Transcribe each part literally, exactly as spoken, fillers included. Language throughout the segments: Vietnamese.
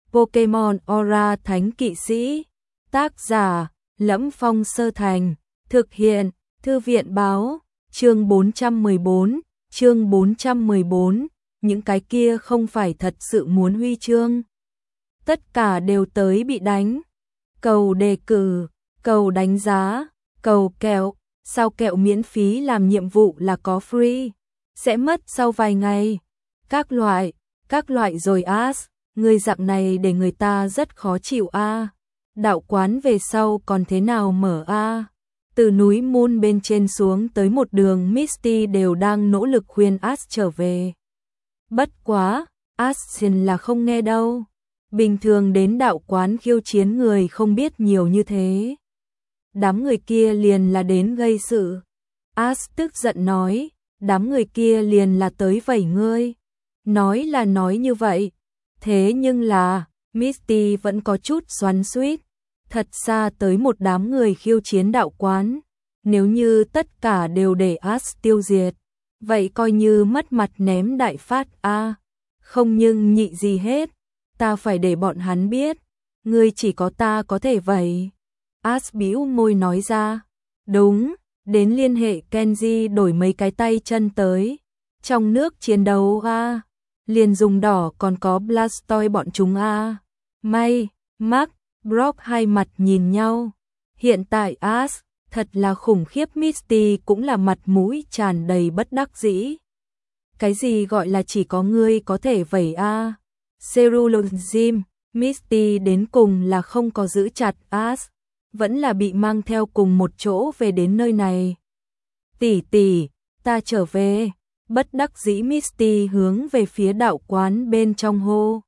Pokemon Aura Thánh Kỵ Sĩ. Tác giả: Lẫm Phong Sơ Thành. Thực hiện: Thư viện báo. Chương bốn trăm mười bốn. Chương bốn trăm mười bốn. Những cái kia không phải thật sự muốn huy chương. Tất cả đều tới bị đánh. Cầu đề cử, cầu đánh giá, cầu kẹo. Sao kẹo miễn phí làm nhiệm vụ là có free? Sẽ mất sau vài ngày. Các loại, các loại rồi as. Người dạng này để người ta rất khó chịu a. À. Đạo quán về sau còn thế nào mở a? À. Từ núi Moon bên trên xuống tới một đường Misty đều đang nỗ lực khuyên Ash trở về. Bất quá, Ashen là không nghe đâu. Bình thường đến đạo quán khiêu chiến người không biết nhiều như thế. Đám người kia liền là đến gây sự. Ash tức giận nói, đám người kia liền là tới vẩy ngươi. Nói là nói như vậy. Thế nhưng là, Misty vẫn có chút xoắn xuýt. Thật xa tới một đám người khiêu chiến đạo quán. Nếu như tất cả đều để Ash tiêu diệt, vậy coi như mất mặt ném đại phát a. À, không nhưng nhị gì hết. Ta phải để bọn hắn biết. Ngươi chỉ có ta có thể vậy. Ash bĩu môi nói ra. Đúng, đến liên hệ Kenji đổi mấy cái tay chân tới. Trong nước chiến đấu a. À, liền dùng đỏ còn có Blastoise bọn chúng a. À. May, Mark, Brock hai mặt nhìn nhau. Hiện tại Ash thật là khủng khiếp. Misty cũng là mặt mũi tràn đầy bất đắc dĩ. Cái gì gọi là chỉ có ngươi có thể vẩy a? À? Cerulozim, Misty đến cùng là không có giữ chặt Ash, vẫn là bị mang theo cùng một chỗ về đến nơi này. Tỷ tỷ, ta trở về. Bất đắc dĩ Misty hướng về phía đạo quán bên trong hô.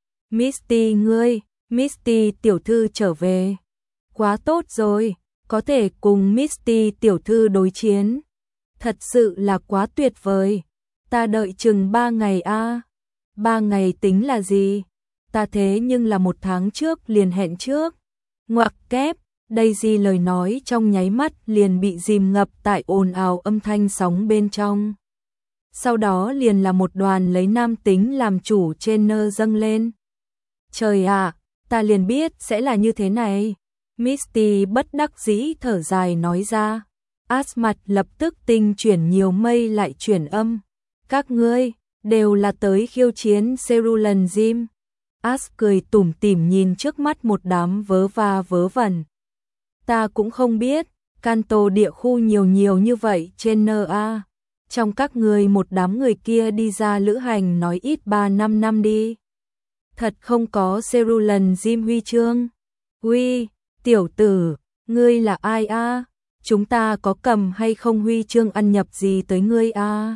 Misty ngươi, Misty tiểu thư trở về. Quá tốt rồi, có thể cùng Misty tiểu thư đối chiến. Thật sự là quá tuyệt vời. Ta đợi chừng ba ngày a. À. Ba ngày tính là gì? Ta thế nhưng là một tháng trước liền hẹn trước. Ngoặc kép, Daisy lời nói trong nháy mắt liền bị dìm ngập tại ồn ào âm thanh sóng bên trong. Sau đó liền là một đoàn lấy nam tính làm chủ trên nơ dâng lên. Trời ạ, à, ta liền biết sẽ là như thế này. Misty bất đắc dĩ thở dài nói ra. Ash mặt lập tức tinh chuyển nhiều mây lại chuyển âm. Các ngươi đều là tới khiêu chiến Cerulozim. Ash cười tủm tỉm nhìn trước mắt một đám vớ va vớ vẩn. Ta cũng không biết, Kanto địa khu nhiều nhiều như vậy trên en a. Trong các ngươi một đám người kia đi ra lữ hành nói ít ba năm năm đi. Thật không có Cerulozim huy chương. Huy, tiểu tử, ngươi là ai a? À? Chúng ta có cầm hay không huy chương ăn nhập gì tới ngươi a? À?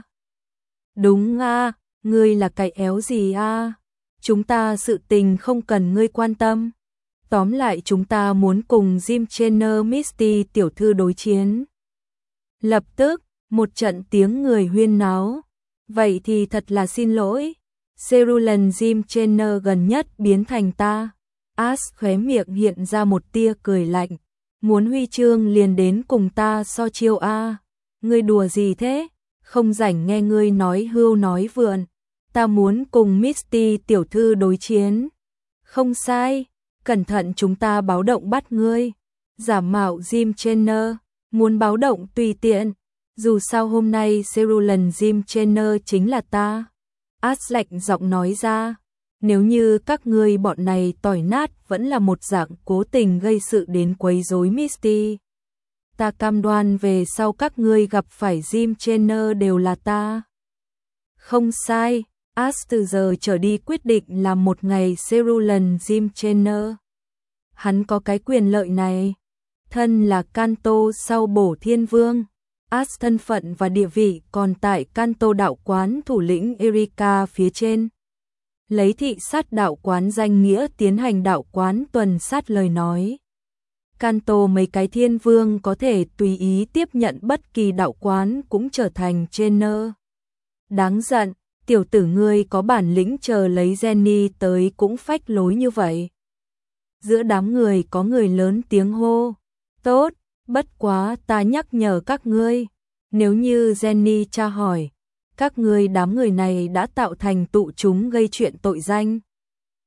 Đúng a, à, ngươi là cái éo gì a? À? Chúng ta sự tình không cần ngươi quan tâm. Tóm lại chúng ta muốn cùng Jim Trainer Misty tiểu thư đối chiến. Lập tức, một trận tiếng người huyên náo. Vậy thì thật là xin lỗi. Cerulozim Trainer gần nhất biến thành ta. Ash khóe miệng hiện ra một tia cười lạnh. Muốn huy chương liền đến cùng ta so chiêu a. Ngươi đùa gì thế? Không rảnh nghe ngươi nói hưu nói vượn. Ta muốn cùng Misty tiểu thư đối chiến. Không sai, cẩn thận chúng ta báo động bắt ngươi. Giả mạo Jim Trainer, muốn báo động tùy tiện. Dù sao hôm nay Cerulozim Trainer chính là ta. Ash lạnh giọng nói ra. Nếu như các ngươi bọn này tỏi nát vẫn là một dạng cố tình gây sự đến quấy rối Misty. Ta cam đoan về sau các ngươi gặp phải Jim Trainer đều là ta. Không sai, Ash từ giờ trở đi quyết định làm một ngày Cerulozim Trainer. Hắn có cái quyền lợi này. Thân là Kanto sau bổ thiên vương. Ash thân phận và địa vị còn tại Kanto đạo quán thủ lĩnh Erika phía trên. Lấy thị sát đạo quán danh nghĩa tiến hành đạo quán tuần sát lời nói. Kanto mấy cái thiên vương có thể tùy ý tiếp nhận bất kỳ đạo quán cũng trở thành trainer. Đáng giận, tiểu tử ngươi có bản lĩnh chờ lấy Jenny tới cũng phách lối như vậy. Giữa đám người có người lớn tiếng hô. Tốt, bất quá ta nhắc nhở các ngươi. Nếu như Jenny tra hỏi, các ngươi đám người này đã tạo thành tụ chúng gây chuyện tội danh.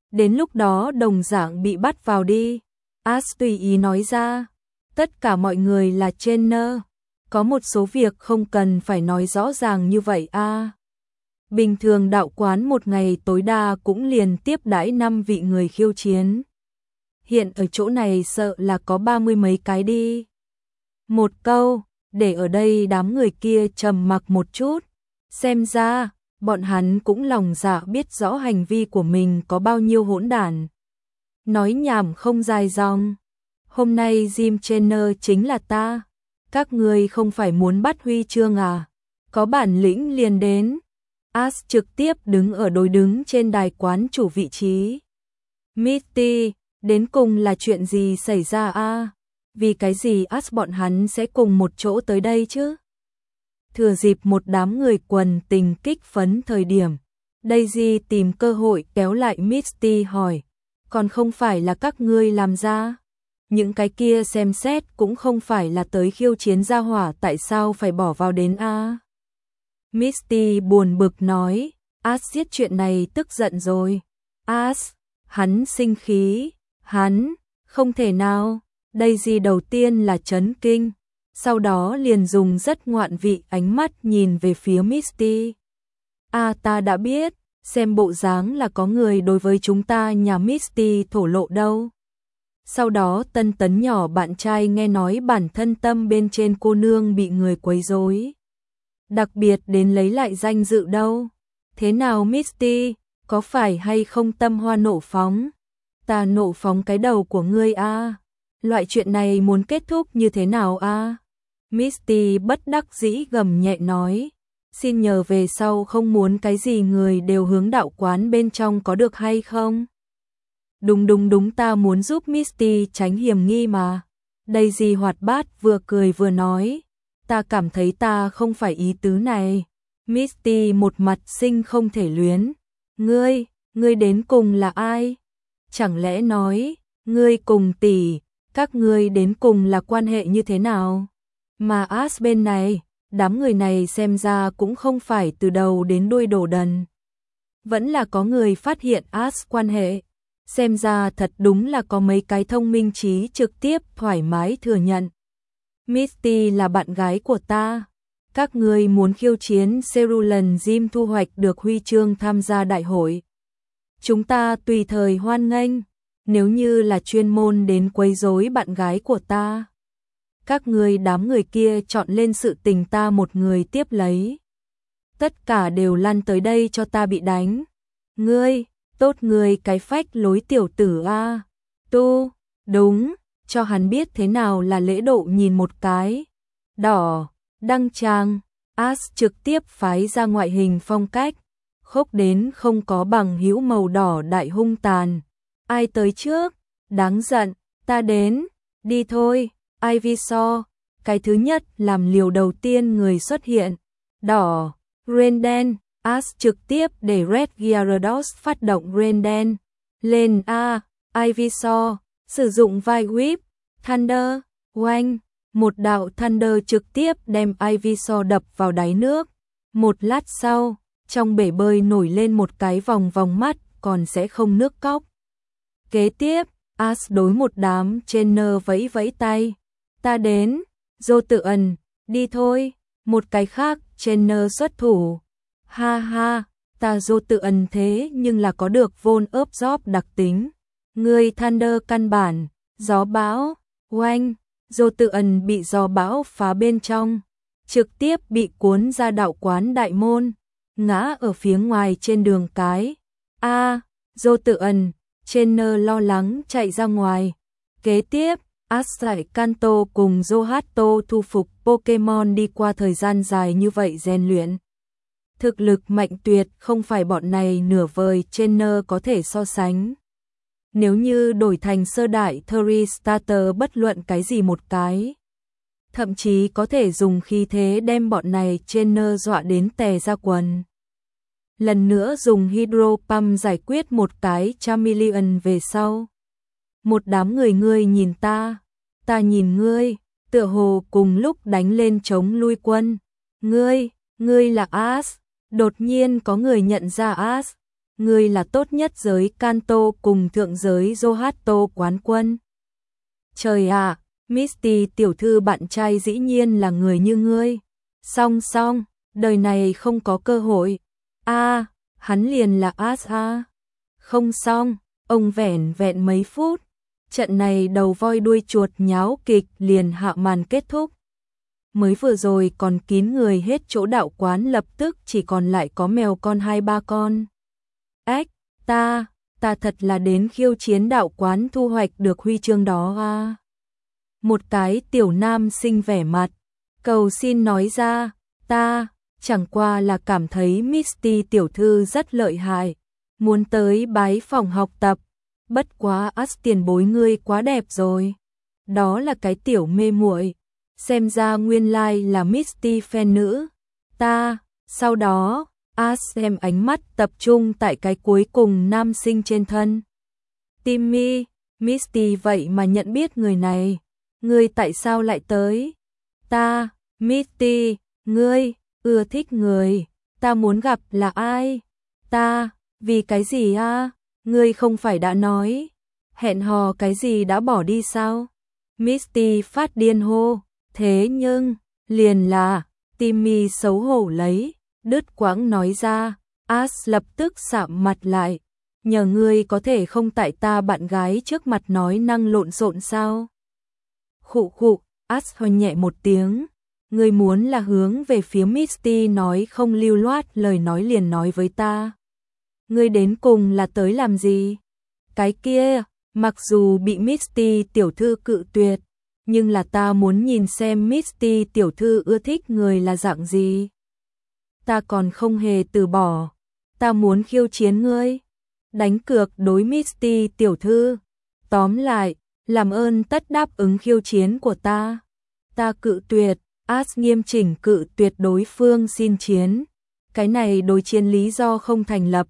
Đến lúc đó đồng dạng bị bắt vào đi. As tùy ý nói ra. Tất cả mọi người là trainer. Có một số việc không cần phải nói rõ ràng như vậy a. À. Bình thường đạo quán một ngày tối đa cũng liền tiếp đãi năm vị người khiêu chiến. Hiện ở chỗ này sợ là có ba mươi mấy cái đi. Một câu, để ở đây đám người kia trầm mặc một chút. Xem ra, bọn hắn cũng lòng dạ biết rõ hành vi của mình có bao nhiêu hỗn đản. Nói nhảm không dài dòng. Hôm nay gym trainer chính là ta. Các người không phải muốn bắt huy chương à? Có bản lĩnh liền đến. As trực tiếp đứng ở đối đứng trên đài quán chủ vị trí. Misty, đến cùng là chuyện gì xảy ra a? À? Vì cái gì As bọn hắn sẽ cùng một chỗ tới đây chứ? Thừa dịp một đám người quần tình kích phấn thời điểm, Daisy tìm cơ hội kéo lại Misty hỏi, còn không phải là các ngươi làm ra? Những cái kia xem xét cũng không phải là tới khiêu chiến gia hỏa, tại sao phải bỏ vào đến a? À? Misty buồn bực nói, As giết chuyện này tức giận rồi. As, hắn sinh khí, hắn, không thể nào. Daisy đầu tiên là chấn kinh, sau đó liền dùng rất ngoạn vị ánh mắt nhìn về phía Misty. À ta đã biết, xem bộ dáng là có người đối với chúng ta nhà Misty thổ lộ đâu. Sau đó tân tấn nhỏ bạn trai nghe nói bản thân tâm bên trên cô nương bị người quấy rối, đặc biệt đến lấy lại danh dự đâu. Thế nào Misty, có phải hay không tâm hoa nộ phóng? Ta nộ phóng cái đầu của ngươi a. À? Loại chuyện này muốn kết thúc như thế nào a? À? Misty bất đắc dĩ gầm nhẹ nói, xin nhờ về sau không muốn cái gì người đều hướng đạo quán bên trong có được hay không? Đúng đúng đúng, ta muốn giúp Misty tránh hiểm nghi mà. Daisy hoạt bát vừa cười vừa nói, ta cảm thấy ta không phải ý tứ này. Misty một mặt sinh không thể luyến, ngươi, ngươi đến cùng là ai? Chẳng lẽ nói, ngươi cùng tỷ, các ngươi đến cùng là quan hệ như thế nào? Mà As bên này, đám người này xem ra cũng không phải từ đầu đến đuôi đổ đần. Vẫn là có người phát hiện As quan hệ. Xem ra thật đúng là có mấy cái thông minh trí trực tiếp thoải mái thừa nhận. Misty là bạn gái của ta. Các ngươi muốn khiêu chiến Cerulean Gym thu hoạch được huy chương tham gia đại hội. Chúng ta tùy thời hoan nghênh. Nếu như là chuyên môn đến quấy rối bạn gái của ta, các ngươi đám người kia chọn lên sự tình ta một người tiếp lấy. Tất cả đều lăn tới đây cho ta bị đánh. Ngươi, tốt ngươi cái phách lối tiểu tử a. Tu, đúng, cho hắn biết thế nào là lễ độ nhìn một cái. Đỏ, đăng trang, As trực tiếp phái ra ngoại hình phong cách, khốc đến không có bằng hữu màu đỏ đại hung tàn. Ai tới trước? Đáng giận, ta đến, đi thôi. Ivysaur, cái thứ nhất làm liều đầu tiên người xuất hiện. Đỏ, Renden, As trực tiếp để Red Gyarados phát động Renden. Lên A, Ivysaur, sử dụng vai Whip, Thunder, oanh, một đạo Thunder trực tiếp đem Ivysaur đập vào đáy nước. Một lát sau, trong bể bơi nổi lên một cái vòng vòng mắt còn sẽ không nước cóc. Kế tiếp, As đối một đám trainer vẫy vẫy tay. Ta đến, Dô Tự Ẩn, đi thôi. Một cái khác, trainer xuất thủ. Ha ha, ta Dô Tự Ẩn thế nhưng là có được Von Absorb đặc tính. Người Thunder căn bản, gió bão, oanh, Dô Tự Ẩn bị gió bão phá bên trong, trực tiếp bị cuốn ra đạo quán đại môn, ngã ở phía ngoài trên đường cái. A, Dô Tự Ẩn, trainer lo lắng chạy ra ngoài. Kế tiếp, Asai Kanto cùng Zohato thu phục Pokemon đi qua thời gian dài như vậy rèn luyện. Thực lực mạnh tuyệt không phải bọn này nửa vời trainer có thể so sánh. Nếu như đổi thành sơ đại Thuri Starter bất luận cái gì một cái, thậm chí có thể dùng khí thế đem bọn này trainer dọa đến tè ra quần. Lần nữa dùng Hydro Pump giải quyết một cái Charmeleon về sau. Một đám người ngươi nhìn ta, ta nhìn ngươi, tựa hồ cùng lúc đánh lên chống lui quân. Ngươi, ngươi là As, đột nhiên có người nhận ra As. ngươi là tốt nhất giới Kanto cùng thượng giới Zohato quán quân. Trời ạ, Misty tiểu thư bạn trai dĩ nhiên là người như ngươi. Song song, đời này không có cơ hội. A, hắn liền là As a. Không xong, ông vẻn vẹn mấy phút. Trận này đầu voi đuôi chuột nháo kịch liền hạ màn kết thúc. Mới vừa rồi còn kín người hết chỗ đạo quán lập tức chỉ còn lại có mèo con hai ba con. Ếch, ta, ta thật là đến khiêu chiến đạo quán thu hoạch được huy chương đó à. Một cái tiểu nam sinh vẻ mặt, cầu xin nói ra, ta, chẳng qua là cảm thấy Misty tiểu thư rất lợi hại, muốn tới bái phòng học tập, bất quá As tiền bối ngươi quá đẹp rồi. Đó là cái tiểu mê muội, xem ra nguyên lai like là Misty fan nữ. Ta, sau đó, As xem ánh mắt tập trung tại cái cuối cùng nam sinh trên thân. Timmy, Misty vậy mà nhận biết người này. Ngươi tại sao lại tới? Ta, Misty, ngươi, ưa thích người. Ta muốn gặp là ai? Ta, vì cái gì a? Ngươi không phải đã nói. Hẹn hò cái gì đã bỏ đi sao? Misty phát điên hô. Thế nhưng, liền là, Timmy xấu hổ lấy, đứt quãng nói ra. As lập tức sạm mặt lại. Nhờ ngươi có thể không tại ta bạn gái trước mặt nói năng lộn xộn sao? Khụ khụ, As hơi nhẹ một tiếng. Ngươi muốn là hướng về phía Misty nói không lưu loát lời nói liền nói với ta. Ngươi đến cùng là tới làm gì? Cái kia, mặc dù bị Misty tiểu thư cự tuyệt, nhưng là ta muốn nhìn xem Misty tiểu thư ưa thích người là dạng gì. Ta còn không hề từ bỏ, ta muốn khiêu chiến ngươi, đánh cược đối Misty tiểu thư. Tóm lại, làm ơn tất đáp ứng khiêu chiến của ta. Ta cự tuyệt, As nghiêm chỉnh cự tuyệt đối phương xin chiến. Cái này đối chiến lý do không thành lập.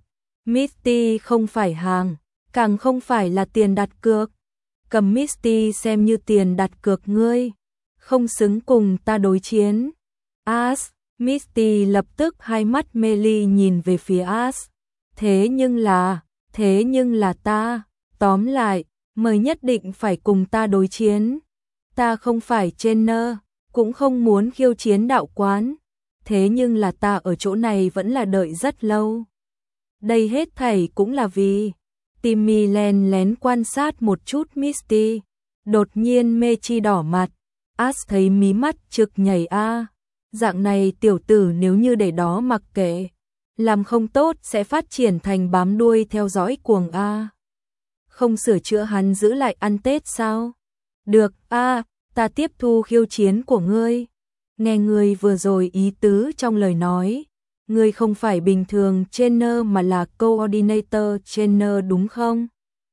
Misty không phải hàng, càng không phải là tiền đặt cược. Cầm Misty xem như tiền đặt cược ngươi, không xứng cùng ta đối chiến. As, Misty lập tức hai mắt mê ly nhìn về phía As. Thế nhưng là, thế nhưng là ta, tóm lại, mời nhất định phải cùng ta đối chiến. Ta không phải trainer, cũng không muốn khiêu chiến đạo quán. Thế nhưng là ta ở chỗ này vẫn là đợi rất lâu. Đây hết thảy cũng là vì... Timmy len lén quan sát một chút Misty, đột nhiên mê chi đỏ mặt. As thấy mí mắt trực nhảy a, dạng này tiểu tử nếu như để đó mặc kệ, làm không tốt sẽ phát triển thành bám đuôi theo dõi cuồng a. Không sửa chữa hắn giữ lại ăn Tết sao? Được a, ta tiếp thu khiêu chiến của ngươi. Nghe ngươi vừa rồi ý tứ trong lời nói. Ngươi không phải bình thường trainer mà là coordinator trainer đúng không?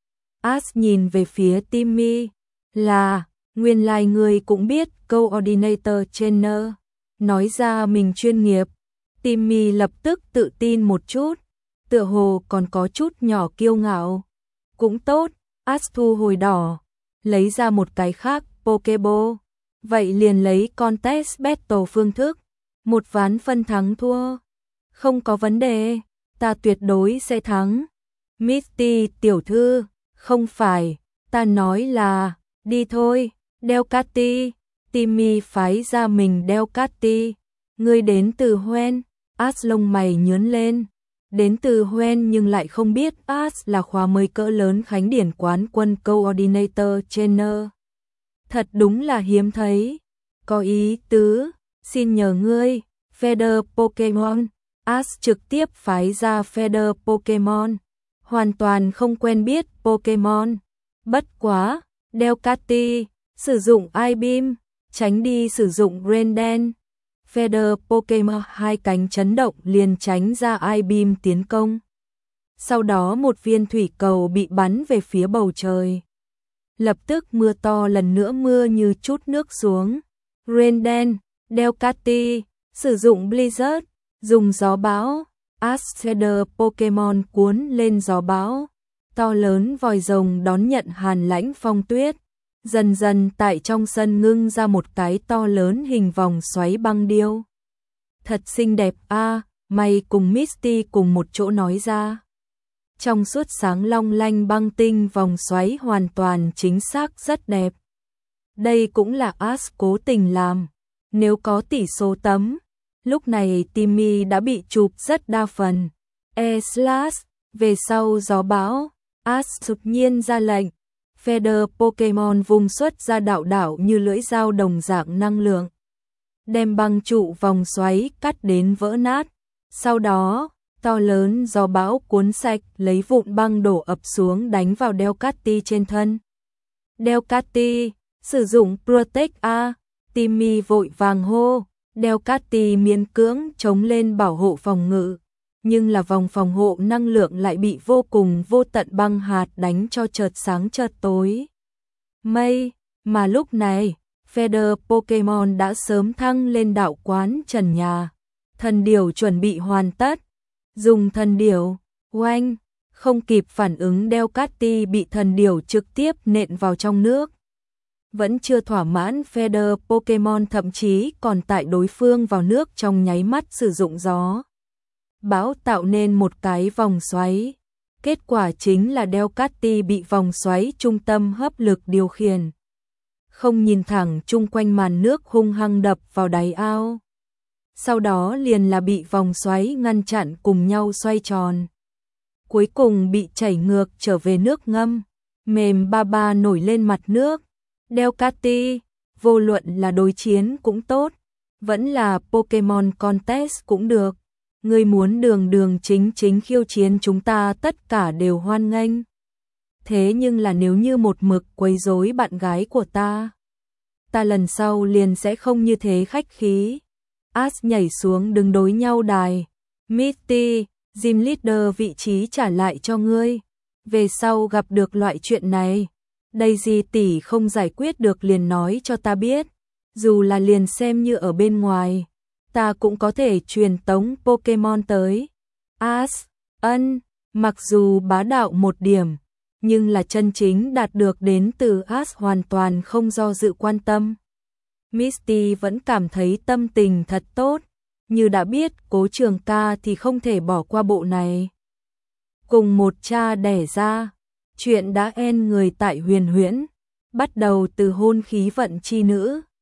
As nhìn về phía Timmy, là, nguyên lai like ngươi cũng biết coordinator trainer. Nói ra mình chuyên nghiệp, Timmy lập tức tự tin một chút, tựa hồ còn có chút nhỏ kiêu ngạo. Cũng tốt, As thu hồi đỏ, lấy ra một cái khác, Pokeball. Vậy liền lấy contest battle phương thức, một ván phân thắng thua. Không có vấn đề, ta tuyệt đối sẽ thắng. Misty tiểu thư, không phải, ta nói là, đi thôi, Delcatty. Timmy phái ra mình Delcatty. Ngươi đến từ Hoenn, As lông mày nhướng lên. Đến từ Hoenn nhưng lại không biết As là khóa mới cỡ lớn khánh điển quán quân coordinator trainer. Thật đúng là hiếm thấy. Có ý tứ, xin nhờ ngươi, Feather Pokemon. As trực tiếp phái ra Feather Pokemon, hoàn toàn không quen biết Pokemon. Bất quá, Delcatty, sử dụng I-Beam, tránh đi sử dụng Rain-Dance. Feather Pokemon hai cánh chấn động liền tránh ra I-Beam tiến công. Sau đó một viên thủy cầu bị bắn về phía bầu trời. Lập tức mưa to lần nữa mưa như chút nước xuống. Rain-Dance, Delcatty, sử dụng Blizzard. Dùng gió bão, As Feather Pokemon cuốn lên gió bão, to lớn vòi rồng đón nhận hàn lãnh phong tuyết, dần dần tại trong sân ngưng ra một cái to lớn hình vòng xoáy băng điêu. Thật xinh đẹp a, à, mày cùng Misty cùng một chỗ nói ra. trong suốt sáng long lanh băng tinh vòng xoáy hoàn toàn chính xác rất đẹp. Đây cũng là Ash cố tình làm. Nếu có tỷ số tấm, lúc này Timmy đã bị chụp rất đa phần. E-slash, về sau gió bão, Ash đột nhiên ra lệnh. Feather Pokemon vung xuất ra đạo đạo như lưỡi dao đồng dạng năng lượng, đem băng trụ vòng xoáy cắt đến vỡ nát. Sau đó, to lớn gió bão cuốn sạch lấy vụn băng đổ ập xuống đánh vào Delcatty trên thân. Delcatty, sử dụng Protect A, Timmy vội vàng hô. Delcatty miễn cưỡng chống lên bảo hộ phòng ngự, nhưng là vòng phòng hộ năng lượng lại bị vô cùng vô tận băng hạt đánh cho chợt sáng chợt tối. Mây, mà lúc này, Feather Pokemon đã sớm thăng lên đạo quán trần nhà. Thần điểu chuẩn bị hoàn tất. Dùng thần điểu, oanh, không kịp phản ứng Delcatty bị thần điểu trực tiếp nện vào trong nước. Vẫn chưa thỏa mãn, Feather Pokemon thậm chí còn tại đối phương vào nước trong nháy mắt sử dụng gió bão tạo nên một cái vòng xoáy. Kết quả chính là Delcatty bị vòng xoáy trung tâm hấp lực điều khiển, không nhìn thẳng chung quanh màn nước hung hăng đập vào đáy ao. Sau đó liền là bị vòng xoáy ngăn chặn cùng nhau xoay tròn. Cuối cùng bị chảy ngược trở về nước ngâm, mềm ba ba nổi lên mặt nước. Delcatty, vô luận là đối chiến cũng tốt, vẫn là Pokemon Contest cũng được. Ngươi muốn đường đường chính chính khiêu chiến chúng ta tất cả đều hoan nghênh. Thế nhưng là nếu như một mực quấy rối bạn gái của ta, ta lần sau liền sẽ không như thế khách khí. Ash nhảy xuống đứng đối nhau đài. Misty, Gym Leader vị trí trả lại cho ngươi. Về sau gặp được loại chuyện này, Daisy tỷ không giải quyết được liền nói cho ta biết. Dù là liền xem như ở bên ngoài, ta cũng có thể truyền tống Pokemon tới. Ash, ân, mặc dù bá đạo một điểm, nhưng là chân chính đạt được đến từ Ash hoàn toàn không do dự quan tâm. Misty vẫn cảm thấy tâm tình thật tốt, như đã biết Cố Trường Ca thì không thể bỏ qua bộ này. Cùng một cha đẻ ra, chuyện đã en người tại Huyền Huyễn, bắt đầu từ hôn khí vận chi nữ.